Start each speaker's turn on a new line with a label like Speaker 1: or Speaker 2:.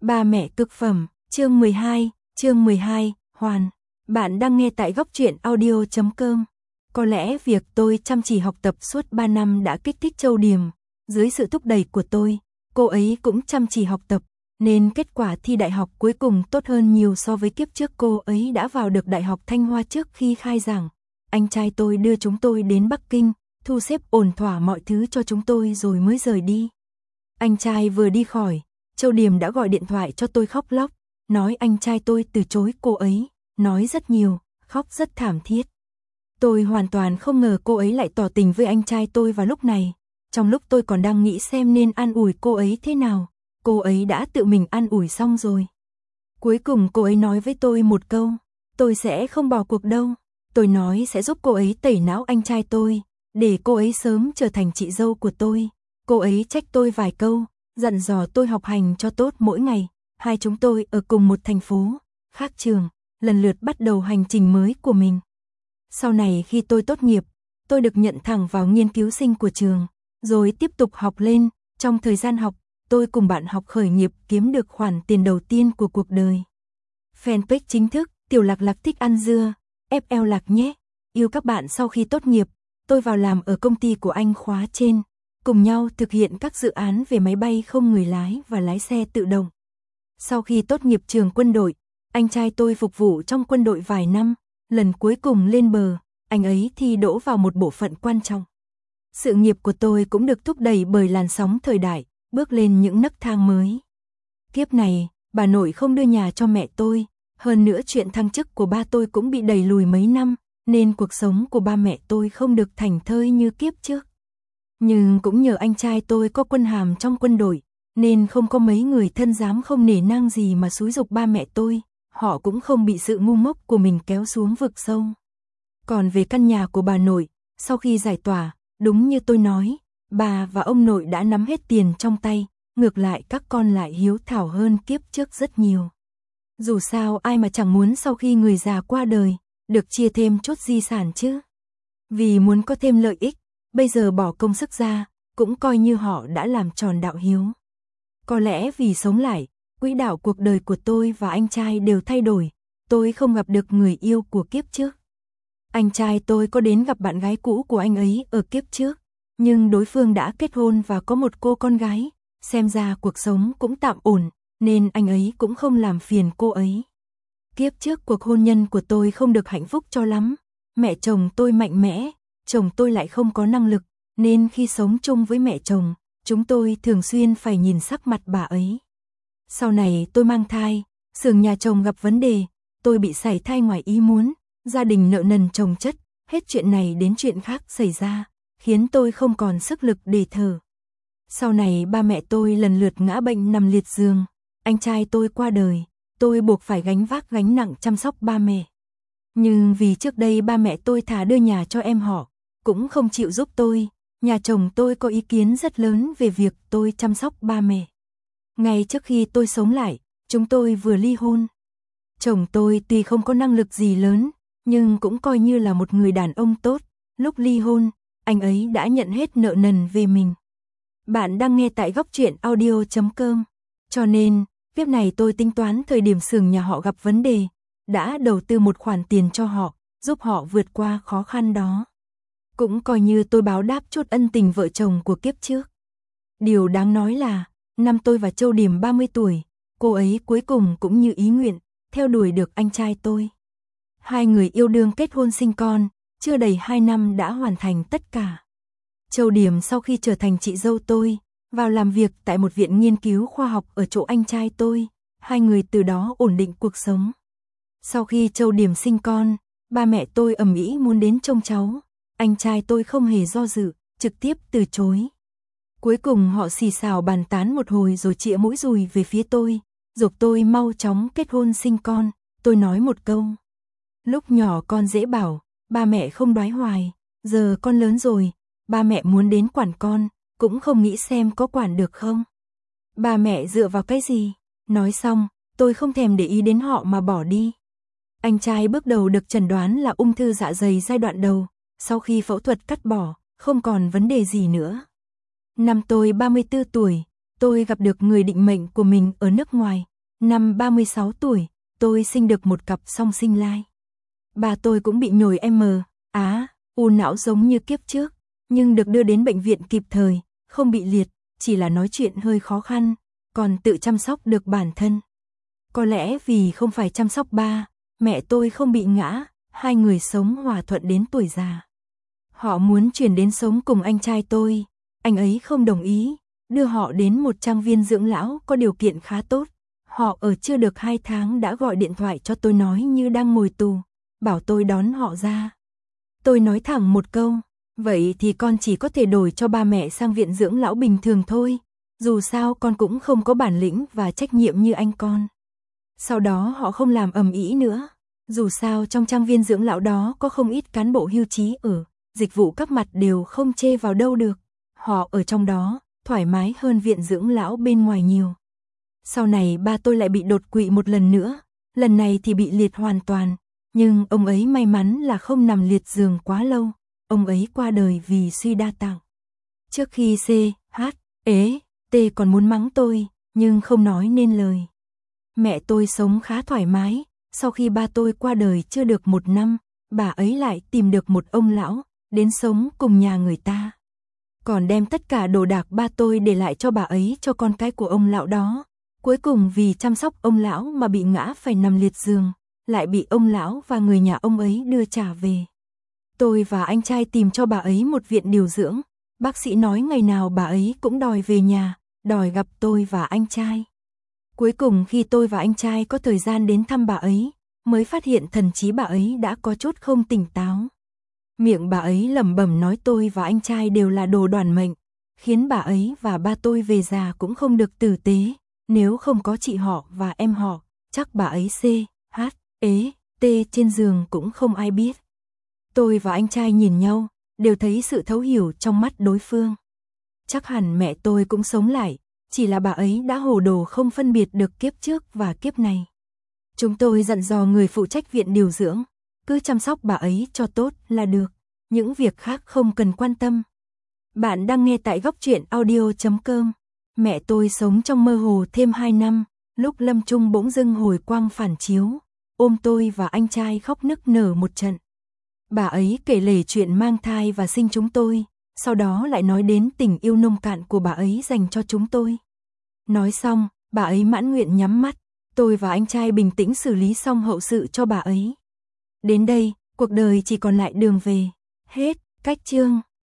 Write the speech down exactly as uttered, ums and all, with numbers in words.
Speaker 1: Ba mẹ cực phẩm, chương mười hai, chương mười hai, Hoàn. Bạn đang nghe tại góc truyện audio chấm com. Có lẽ việc tôi chăm chỉ học tập suốt ba năm đã kích thích Châu Điềm. Dưới sự thúc đẩy của tôi, cô ấy cũng chăm chỉ học tập, nên kết quả thi đại học cuối cùng tốt hơn nhiều so với kiếp trước. Cô ấy đã vào được Đại học Thanh Hoa trước khi khai giảng. Anh trai tôi đưa chúng tôi đến Bắc Kinh, thu xếp ổn thỏa mọi thứ cho chúng tôi rồi mới rời đi. Anh trai vừa đi khỏi, Châu Điềm đã gọi điện thoại cho tôi khóc lóc, nói anh trai tôi từ chối cô ấy, nói rất nhiều, khóc rất thảm thiết. Tôi hoàn toàn không ngờ cô ấy lại tỏ tình với anh trai tôi vào lúc này. Trong lúc tôi còn đang nghĩ xem nên an ủi cô ấy thế nào, cô ấy đã tự mình an ủi xong rồi. Cuối cùng cô ấy nói với tôi một câu, tôi sẽ không bỏ cuộc đâu. Tôi nói sẽ giúp cô ấy tẩy não anh trai tôi, để cô ấy sớm trở thành chị dâu của tôi. Cô ấy trách tôi vài câu, dặn dò tôi học hành cho tốt mỗi ngày. Hai chúng tôi ở cùng một thành phố, khác trường, lần lượt bắt đầu hành trình mới của mình. Sau này khi tôi tốt nghiệp, tôi được nhận thẳng vào nghiên cứu sinh của trường, rồi tiếp tục học lên. Trong thời gian học, tôi cùng bạn học khởi nghiệp kiếm được khoản tiền đầu tiên của cuộc đời. Fanpage chính thức, Tiểu Lạc Lạc thích ăn dưa, ép lờ Lạc nhé. Yêu các bạn. Sau khi tốt nghiệp, tôi vào làm ở công ty của anh khóa trên, cùng nhau thực hiện các dự án về máy bay không người lái và lái xe tự động. Sau khi tốt nghiệp trường quân đội, anh trai tôi phục vụ trong quân đội vài năm, lần cuối cùng lên bờ, anh ấy thi đỗ vào một bộ phận quan trọng. Sự nghiệp của tôi cũng được thúc đẩy bởi làn sóng thời đại, bước lên những nấc thang mới. Kiếp này, bà nội không đưa nhà cho mẹ tôi, hơn nữa chuyện thăng chức của ba tôi cũng bị đẩy lùi mấy năm, nên cuộc sống của ba mẹ tôi không được thảnh thơi như kiếp trước. Nhưng cũng nhờ anh trai tôi có quân hàm trong quân đội, nên không có mấy người thân dám không nể nang gì mà xúi giục ba mẹ tôi, họ cũng không bị sự ngu ngốc của mình kéo xuống vực sâu. Còn về căn nhà của bà nội, sau khi giải tỏa, đúng như tôi nói, bà và ông nội đã nắm hết tiền trong tay, ngược lại các con lại hiếu thảo hơn kiếp trước rất nhiều. Dù sao ai mà chẳng muốn sau khi người già qua đời, được chia thêm chút di sản chứ. Vì muốn có thêm lợi ích, bây giờ bỏ công sức ra, cũng coi như họ đã làm tròn đạo hiếu. Có lẽ vì sống lại, quỹ đạo cuộc đời của tôi và anh trai đều thay đổi, tôi không gặp được người yêu của kiếp trước. Anh trai tôi có đến gặp bạn gái cũ của anh ấy ở kiếp trước, nhưng đối phương đã kết hôn và có một cô con gái, xem ra cuộc sống cũng tạm ổn, nên anh ấy cũng không làm phiền cô ấy. Kiếp trước cuộc hôn nhân của tôi không được hạnh phúc cho lắm, mẹ chồng tôi mạnh mẽ, chồng tôi lại không có năng lực, nên khi sống chung với mẹ chồng, chúng tôi thường xuyên phải nhìn sắc mặt bà ấy. Sau này tôi mang thai, xưởng nhà chồng gặp vấn đề, tôi bị sảy thai ngoài ý muốn, gia đình nợ nần chồng chất, hết chuyện này đến chuyện khác xảy ra, khiến tôi không còn sức lực để thở. Sau này ba mẹ tôi lần lượt ngã bệnh nằm liệt giường, anh trai tôi qua đời, tôi buộc phải gánh vác gánh nặng chăm sóc ba mẹ. Nhưng vì trước đây ba mẹ tôi thà đưa nhà cho em họ, cũng không chịu giúp tôi, nhà chồng tôi có ý kiến rất lớn về việc tôi chăm sóc ba mẹ. Ngay trước khi tôi sống lại, chúng tôi vừa ly hôn. Chồng tôi tuy không có năng lực gì lớn, nhưng cũng coi như là một người đàn ông tốt, lúc ly hôn, anh ấy đã nhận hết nợ nần về mình. Bạn đang nghe tại góc truyện audio chấm com, cho nên, tiếp này tôi tính toán thời điểm xưởng nhà họ gặp vấn đề, đã đầu tư một khoản tiền cho họ, giúp họ vượt qua khó khăn đó. Cũng coi như tôi báo đáp chút ân tình vợ chồng của kiếp trước. Điều đáng nói là, năm tôi và Châu Điềm ba mươi tuổi, cô ấy cuối cùng cũng như ý nguyện, theo đuổi được anh trai tôi. Hai người yêu đương kết hôn sinh con, chưa đầy hai năm đã hoàn thành tất cả. Châu Điềm sau khi trở thành chị dâu tôi, vào làm việc tại một viện nghiên cứu khoa học ở chỗ anh trai tôi, hai người từ đó ổn định cuộc sống. Sau khi Châu Điềm sinh con, ba mẹ tôi ầm ĩ muốn đến trông cháu, anh trai tôi không hề do dự, trực tiếp từ chối. Cuối cùng họ xì xào bàn tán một hồi rồi chĩa mũi dùi về phía tôi, giục tôi mau chóng kết hôn sinh con. Tôi nói một câu, lúc nhỏ con dễ bảo, ba mẹ không đoái hoài, giờ con lớn rồi, ba mẹ muốn đến quản con, cũng không nghĩ xem có quản được không. Ba mẹ dựa vào cái gì? Nói xong, tôi không thèm để ý đến họ mà bỏ đi. Anh trai bước đầu được chẩn đoán là ung thư dạ dày giai đoạn đầu, sau khi phẫu thuật cắt bỏ, không còn vấn đề gì nữa. Năm tôi ba mươi tư tuổi, tôi gặp được người định mệnh của mình ở nước ngoài, Năm ba mươi sáu tuổi, tôi sinh được một cặp song sinh lai. Bà tôi cũng bị nhồi M, á, u não giống như kiếp trước, nhưng được đưa đến bệnh viện kịp thời, không bị liệt, chỉ là nói chuyện hơi khó khăn, còn tự chăm sóc được bản thân. Có lẽ vì không phải chăm sóc ba, mẹ tôi không bị ngã, hai người sống hòa thuận đến tuổi già. Họ muốn chuyển đến sống cùng anh trai tôi, anh ấy không đồng ý, đưa họ đến một trang viên dưỡng lão có điều kiện khá tốt. Họ ở chưa được hai tháng đã gọi điện thoại cho tôi nói như đang ngồi tù, bảo tôi đón họ ra. Tôi nói thẳng một câu, vậy thì con chỉ có thể đổi cho ba mẹ sang viện dưỡng lão bình thường thôi, dù sao con cũng không có bản lĩnh và trách nhiệm như anh con. Sau đó họ không làm ầm ĩ nữa, dù sao trong trang viên dưỡng lão đó có không ít cán bộ hưu trí ở, dịch vụ các mặt đều không chê vào đâu được. Họ ở trong đó, thoải mái hơn viện dưỡng lão bên ngoài nhiều. Sau này ba tôi lại bị đột quỵ một lần nữa, lần này thì bị liệt hoàn toàn, nhưng ông ấy may mắn là không nằm liệt giường quá lâu, ông ấy qua đời vì suy đa tạng. Trước khi C, H, ế, T còn muốn mắng tôi, nhưng không nói nên lời. Mẹ tôi sống khá thoải mái, sau khi ba tôi qua đời chưa được một năm, bà ấy lại tìm được một ông lão, đến sống cùng nhà người ta. Còn đem tất cả đồ đạc ba tôi để lại cho bà ấy cho con cái của ông lão đó. Cuối cùng vì chăm sóc ông lão mà bị ngã phải nằm liệt giường, lại bị ông lão và người nhà ông ấy đưa trả về. Tôi và anh trai tìm cho bà ấy một viện điều dưỡng, bác sĩ nói ngày nào bà ấy cũng đòi về nhà, đòi gặp tôi và anh trai. Cuối cùng khi tôi và anh trai có thời gian đến thăm bà ấy, mới phát hiện thần trí bà ấy đã có chút không tỉnh táo. Miệng bà ấy lẩm bẩm nói tôi và anh trai đều là đồ đoản mệnh, khiến bà ấy và ba tôi về già cũng không được tử tế. Nếu không có chị họ và em họ, chắc bà ấy C, H, ế, T trên giường cũng không ai biết. Tôi và anh trai nhìn nhau, đều thấy sự thấu hiểu trong mắt đối phương. Chắc hẳn mẹ tôi cũng sống lại, chỉ là bà ấy đã hồ đồ không phân biệt được kiếp trước và kiếp này. Chúng tôi dặn dò người phụ trách viện điều dưỡng, cứ chăm sóc bà ấy cho tốt là được, những việc khác không cần quan tâm. Bạn đang nghe tại góc truyện audio chấm com. Mẹ tôi sống trong mơ hồ thêm hai năm, lúc lâm chung bỗng dưng hồi quang phản chiếu, ôm tôi và anh trai khóc nức nở một trận. Bà ấy kể lể chuyện mang thai và sinh chúng tôi, sau đó lại nói đến tình yêu nông cạn của bà ấy dành cho chúng tôi. Nói xong, bà ấy mãn nguyện nhắm mắt, tôi và anh trai bình tĩnh xử lý xong hậu sự cho bà ấy. Đến đây, cuộc đời chỉ còn lại đường về. Hết, cách chương.